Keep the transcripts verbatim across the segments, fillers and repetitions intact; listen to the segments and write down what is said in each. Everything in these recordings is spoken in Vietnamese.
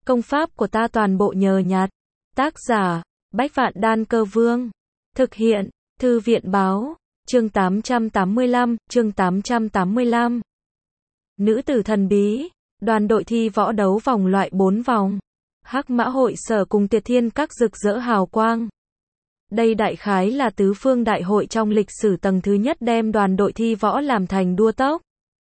Công pháp của ta toàn bộ nhờ nhặt. Tác giả, Bách Vạn Đan Cơ Vương. Thực hiện, Thư viện Báo. Chương tám trăm tám mươi lăm, chương tám trăm tám mươi lăm. Nữ tử thần bí. Đoàn đội thi võ đấu vòng loại bốn vòng. Hắc Mã Hội Sở cùng Tiệt Thiên Các rực rỡ hào quang. Đây đại khái là tứ phương đại hội trong lịch sử tầng thứ nhất đem đoàn đội thi võ làm thành đua tốc.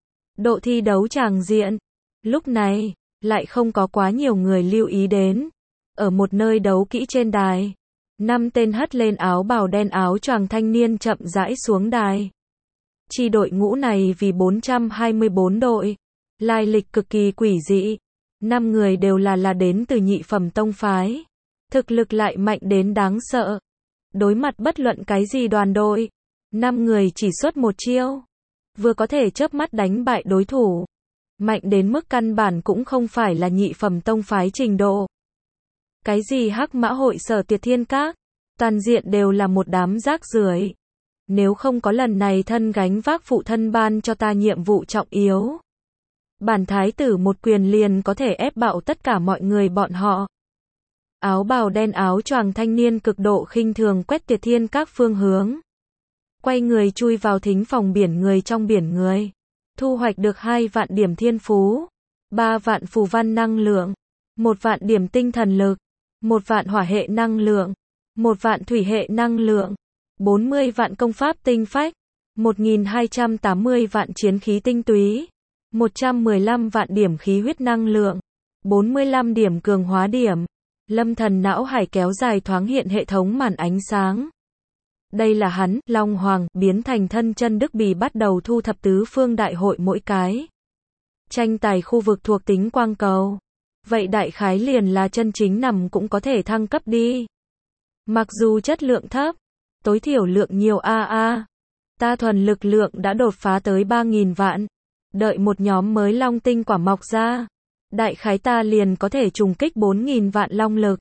Độ thi đấu tràng diện. Lúc này, lại không có quá nhiều người lưu ý đến. Ở một nơi đấu kỹ trên đài, năm tên hất lên áo bào đen áo choàng thanh niên chậm rãi xuống đài. Chi đội ngũ này vì bốn trăm hai mươi bốn đội, lai lịch cực kỳ quỷ dị. Năm người đều là là đến từ nhị phẩm tông phái, thực lực lại mạnh đến đáng sợ. Đối mặt bất luận cái gì đoàn đội, năm người chỉ xuất một chiêu, vừa có thể chớp mắt đánh bại đối thủ. Mạnh đến mức căn bản cũng không phải là nhị phẩm tông phái trình độ. Cái gì Hắc Mã Hội Sở Tiệt Thiên Các, toàn diện đều là một đám rác rưởi. Nếu không có lần này thân gánh vác phụ thân ban cho ta nhiệm vụ trọng yếu, bản thái tử một quyền liền có thể ép bạo tất cả mọi người bọn họ. Áo bào đen áo choàng thanh niên cực độ khinh thường quét Tiệt Thiên Các phương hướng. Quay người chui vào thính phòng biển người trong biển người. Thu hoạch được hai vạn điểm thiên phú, ba vạn phù văn năng lượng, một vạn điểm tinh thần lực, một vạn hỏa hệ năng lượng, một vạn thủy hệ năng lượng, bốn mươi vạn công pháp tinh phách, một nghìn hai trăm tám mươi vạn chiến khí tinh túy, một trăm mười lăm vạn điểm khí huyết năng lượng, bốn mươi lăm điểm cường hóa điểm. Lâm Thần não hải kéo dài thoáng hiện hệ thống màn ánh sáng. Đây là hắn, Long Hoàng, biến thành thân chân Đức Bì bắt đầu thu thập tứ phương đại hội mỗi cái tranh tài khu vực thuộc tính quang cầu. Vậy đại khái liền là chân chính nằm cũng có thể thăng cấp đi. Mặc dù chất lượng thấp, tối thiểu lượng nhiều a a. Ta thuần lực lượng đã đột phá tới ba nghìn vạn. Đợi một nhóm mới long tinh quả mọc ra, đại khái ta liền có thể trùng kích bốn nghìn vạn long lực.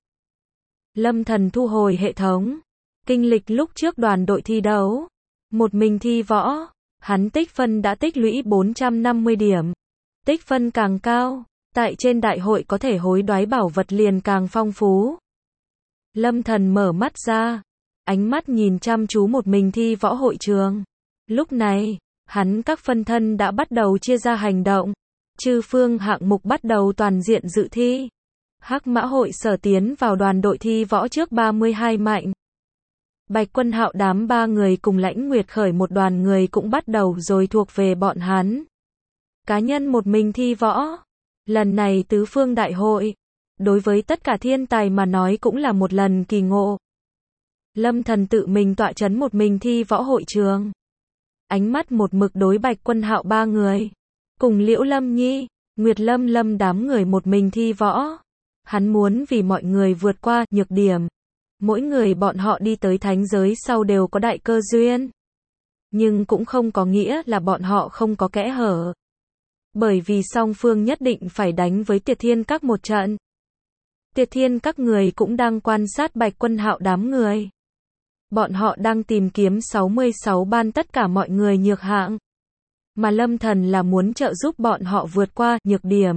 Lâm Thần thu hồi hệ thống. Kinh lịch lúc trước đoàn đội thi đấu, một mình thi võ, hắn tích phân đã tích lũy bốn trăm năm mươi điểm. Tích phân càng cao, tại trên đại hội có thể hối đoái bảo vật liền càng phong phú. Lâm Thần mở mắt ra, ánh mắt nhìn chăm chú một mình thi võ hội trường. Lúc này, hắn các phân thân đã bắt đầu chia ra hành động. Chư phương hạng mục bắt đầu toàn diện dự thi. Hắc Mã Hội Sở tiến vào đoàn đội thi võ trước ba mươi hai mạnh. Bạch Quân Hạo đám ba người cùng Lãnh Nguyệt khởi một đoàn người cũng bắt đầu rồi thuộc về bọn hắn. Cá nhân một mình thi võ. Lần này tứ phương đại hội, đối với tất cả thiên tài mà nói cũng là một lần kỳ ngộ. Lâm Thần tự mình tọa chấn một mình thi võ hội trường. Ánh mắt một mực đối Bạch Quân Hạo ba người. Cùng Liễu Lâm Nhi, Nguyệt Lâm Lâm đám người một mình thi võ. Hắn muốn vì mọi người vượt qua nhược điểm. Mỗi người bọn họ đi tới thánh giới sau đều có đại cơ duyên. Nhưng cũng không có nghĩa là bọn họ không có kẽ hở. Bởi vì song phương nhất định phải đánh với Tiệt Thiên Các một trận. Tiệt Thiên Các người cũng đang quan sát Bạch Quân Hạo đám người. Bọn họ đang tìm kiếm sáu mươi sáu ban tất cả mọi người nhược hạng. Mà Lâm Thần là muốn trợ giúp bọn họ vượt qua nhược điểm.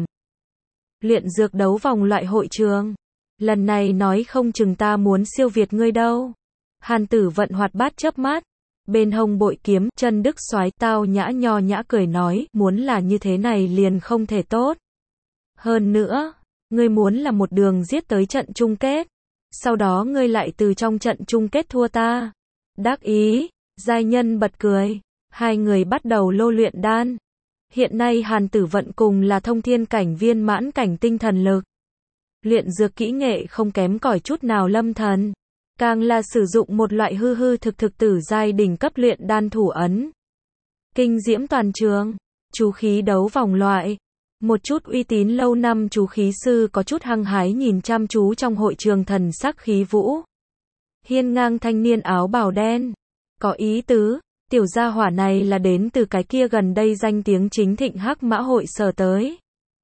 Luyện dược đấu vòng loại hội trường. Lần này nói không chừng ta muốn siêu việt ngươi đâu. Hàn Tử Vận hoạt bát chớp mắt. Bên hông bội kiếm, chân Đức soái tao nhã nho nhã cười nói, muốn là như thế này liền không thể tốt. Hơn nữa, ngươi muốn là một đường giết tới trận chung kết. Sau đó ngươi lại từ trong trận chung kết thua ta. Đắc ý, giai nhân bật cười. Hai người bắt đầu lô luyện đan. Hiện nay Hàn Tử Vận cùng là thông thiên cảnh viên mãn cảnh tinh thần lực. Luyện dược kỹ nghệ không kém cỏi chút nào Lâm Thần. Càng là sử dụng một loại hư hư thực thực tử giai đỉnh cấp luyện đan thủ ấn. Kinh diễm toàn trường. Chú khí đấu vòng loại. Một chút uy tín lâu năm chú khí sư có chút hăng hái nhìn chăm chú trong hội trường thần sắc khí vũ. Hiên ngang thanh niên áo bào đen. Có ý tứ. Tiểu gia hỏa này là đến từ cái kia gần đây danh tiếng chính thịnh Hắc Mã Hội Sở tới.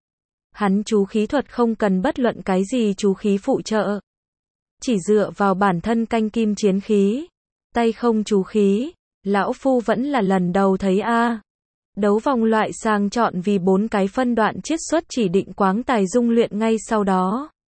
Hắn chú khí thuật không cần bất luận cái gì chú khí phụ trợ. Chỉ dựa vào bản thân canh kim chiến khí. Tay không chú khí. Lão Phu vẫn là lần đầu thấy a. Đấu vòng loại sàng chọn vì bốn cái phân đoạn chiết xuất chỉ định quáng tài dung luyện ngay sau đó.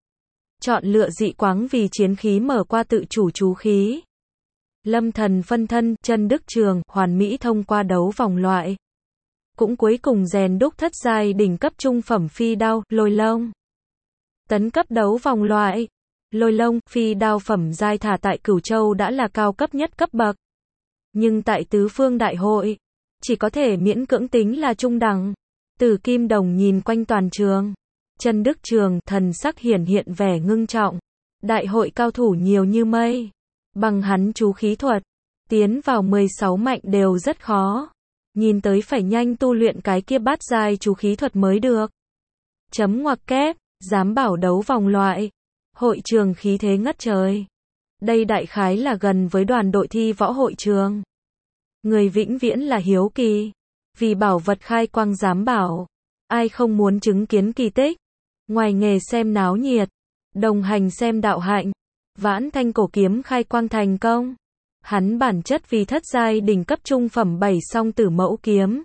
chọn lựa dị quáng vì chiến khí mở qua tự chủ chú khí. Lâm thần phân thân, chân đức trường, hoàn mỹ thông qua đấu vòng loại. Cũng cuối cùng rèn đúc thất giai đỉnh cấp trung phẩm phi đao, lôi lông. Tấn cấp đấu vòng loại. Lôi lông, phi đao phẩm giai thả tại Cửu Châu đã là cao cấp nhất cấp bậc. Nhưng tại tứ phương đại hội, chỉ có thể miễn cưỡng tính là trung đẳng. Từ Kim Đồng nhìn quanh toàn trường. Chân đức trường, thần sắc hiển hiện vẻ ngưng trọng. Đại hội cao thủ nhiều như mây. Bằng hắn chú khí thuật, tiến vào mười sáu mạnh đều rất khó. Nhìn tới phải nhanh tu luyện cái kia bát giai chú khí thuật mới được. Chấm ngoặc kép, dám bảo đấu vòng loại. Hội trường khí thế ngất trời. Đây đại khái là gần với đoàn đội thi võ hội trường. Người vĩnh viễn là hiếu kỳ. Vì bảo vật khai quang dám bảo. Ai không muốn chứng kiến kỳ tích. Ngoài nghề xem náo nhiệt. Đồng hành xem đạo hạnh. Vãn Thanh cổ kiếm khai quang thành công. Hắn bản chất vì thất giai đỉnh cấp trung phẩm bảy song tử mẫu kiếm.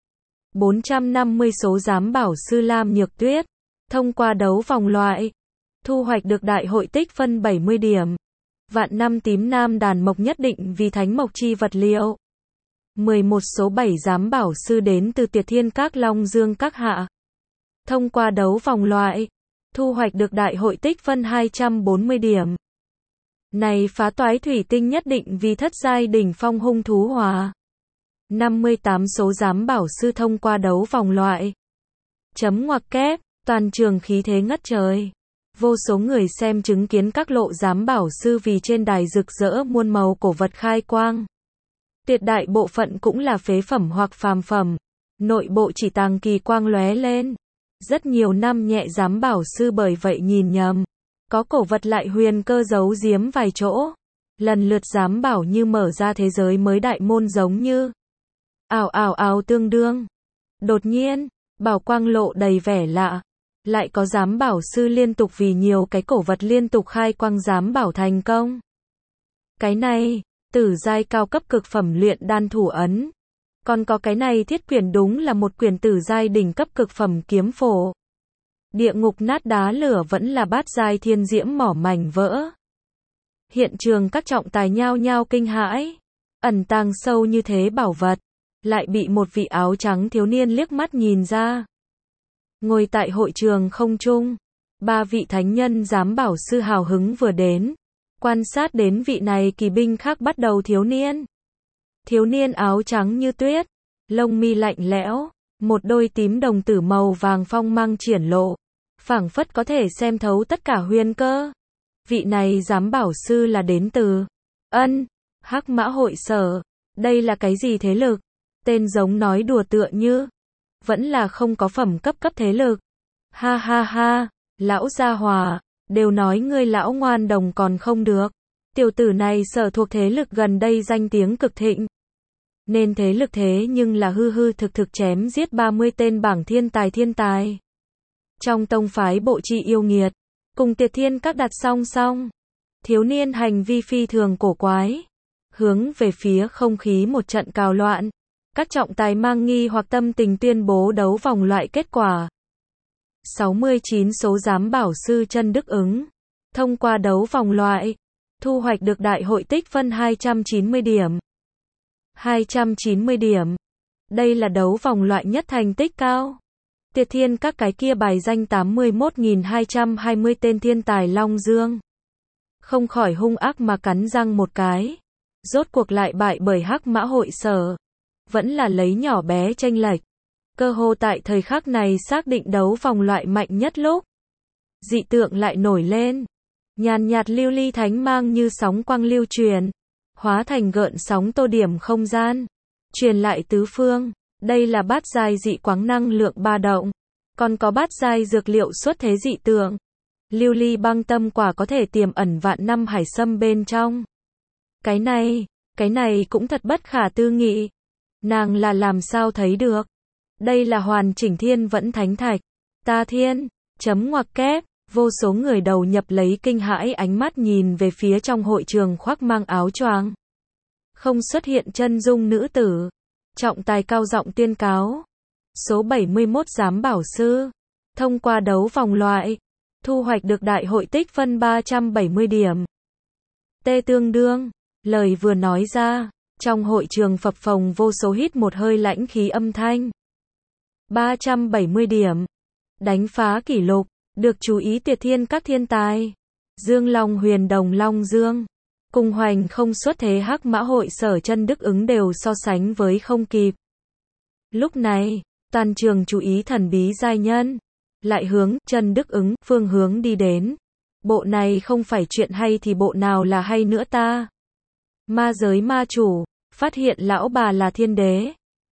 bốn trăm năm mươi số giám bảo sư Lam Nhược Tuyết. Thông qua đấu vòng loại. Thu hoạch được đại hội tích phân bảy mươi điểm. Vạn năm tím nam đàn mộc nhất định vì thánh mộc chi vật liệu. mười một số bảy giám bảo sư đến từ Tiệt Thiên Các Long Dương Các Hạ. Thông qua đấu vòng loại. Thu hoạch được đại hội tích phân hai trăm bốn mươi điểm. Này phá toái thủy tinh nhất định vì thất giai đỉnh phong hung thú hòa. năm mươi tám số giám bảo sư thông qua đấu vòng loại. Chấm ngoặc kép, toàn trường khí thế ngất trời. Vô số người xem chứng kiến các lộ giám bảo sư vì trên đài rực rỡ muôn màu cổ vật khai quang. Tuyệt đại bộ phận cũng là phế phẩm hoặc phàm phẩm. Nội bộ chỉ tàng kỳ quang lóe lên. Rất nhiều năm nhẹ giám bảo sư bởi vậy nhìn nhầm. Có cổ vật lại huyền cơ giấu giếm vài chỗ. Lần lượt giám bảo như mở ra thế giới mới đại môn giống như. Ào ào ào tương đương. Đột nhiên, bảo quang lộ đầy vẻ lạ. Lại có giám bảo sư liên tục vì nhiều cái cổ vật liên tục khai quang giám bảo thành công. Cái này, tử giai cao cấp cực phẩm luyện đan thủ ấn. Còn có cái này thiết quyển đúng là một quyển tử giai đỉnh cấp cực phẩm kiếm phổ. Địa ngục nát đá lửa vẫn là bát giai thiên diễm mỏ mảnh vỡ. Hiện trường các trọng tài nhao nhao kinh hãi. Ẩn tàng sâu như thế bảo vật. Lại bị một vị áo trắng thiếu niên liếc mắt nhìn ra. Ngồi tại hội trường không trung. Ba vị thánh nhân giám bảo sư hào hứng vừa đến. Quan sát đến vị này kỳ binh khác bắt đầu thiếu niên. Thiếu niên áo trắng như tuyết. Lông mi lạnh lẽo. Một đôi tím đồng tử màu vàng phong mang triển lộ. Phảng phất có thể xem thấu tất cả huyền cơ. Vị này giám bảo sư là đến từ Ân, Hắc Mã hội sở. Đây là cái gì thế lực? Tên giống nói đùa tựa như. Vẫn là không có phẩm cấp cấp thế lực. Ha ha ha, lão gia hòa, đều nói ngươi lão ngoan đồng còn không được. Tiểu tử này sở thuộc thế lực gần đây danh tiếng cực thịnh. Nên thế lực thế nhưng là hư hư thực thực chém giết ba mươi tên bảng thiên tài thiên tài. Trong tông phái bộ chi yêu nghiệt, cùng Tiệt Thiên Các đặt song song. Thiếu niên hành vi phi thường cổ quái. Hướng về phía không khí một trận cào loạn. Các trọng tài mang nghi hoặc tâm tình tuyên bố đấu vòng loại kết quả. sáu mươi chín số giám bảo sư chân đức ứng. Thông qua đấu vòng loại. Thu hoạch được đại hội tích phân hai trăm chín mươi điểm. hai trăm chín mươi điểm. Đây là đấu vòng loại nhất thành tích cao. Tiệt Thiên Các cái kia bài danh tám mươi mốt nghìn hai trăm hai mươi tên thiên tài Long Dương. Không khỏi hung ác mà cắn răng một cái. Rốt cuộc lại bại bởi Hắc Mã hội sở. Vẫn là lấy nhỏ bé chênh lệch. Cơ hồ tại thời khắc này xác định đấu vòng loại mạnh nhất lúc. Dị tượng lại nổi lên. Nhàn nhạt lưu ly thánh mang như sóng quang lưu truyền. Hóa thành gợn sóng tô điểm không gian. Truyền lại tứ phương. Đây là bát giai dị quáng năng lượng ba động. Còn có bát giai dược liệu xuất thế dị tượng. Lưu ly băng tâm quả có thể tiềm ẩn vạn năm hải sâm bên trong. Cái này, cái này cũng thật bất khả tư nghị. Nàng là làm sao thấy được. Đây là hoàn chỉnh thiên vẫn thánh thạch. Ta thiên, chấm ngoặc kép. Vô số người đầu nhập lấy kinh hãi ánh mắt nhìn về phía trong hội trường khoác mang áo choàng. Không xuất hiện chân dung nữ tử. Trọng tài cao giọng tuyên cáo. Số bảy mươi mốt giám bảo sư. Thông qua đấu vòng loại. thu hoạch được đại hội tích phân ba trăm bảy mươi điểm. T tương đương, lời vừa nói ra, trong hội trường phập phồng vô số hít một hơi lãnh khí âm thanh. ba trăm bảy mươi điểm, đánh phá kỷ lục, được chú ý tuyệt thiên các thiên tài. Dương Long Huyền Đồng Long Dương, cùng hoành không xuất thế hắc mã hội sở chân đức ứng đều so sánh với không kịp. Lúc này, toàn trường chú ý thần bí giai nhân, lại hướng chân đức ứng phương hướng đi đến. Bộ này không phải chuyện hay thì bộ nào là hay nữa ta? Ma giới ma chủ, phát hiện lão bà là thiên đế.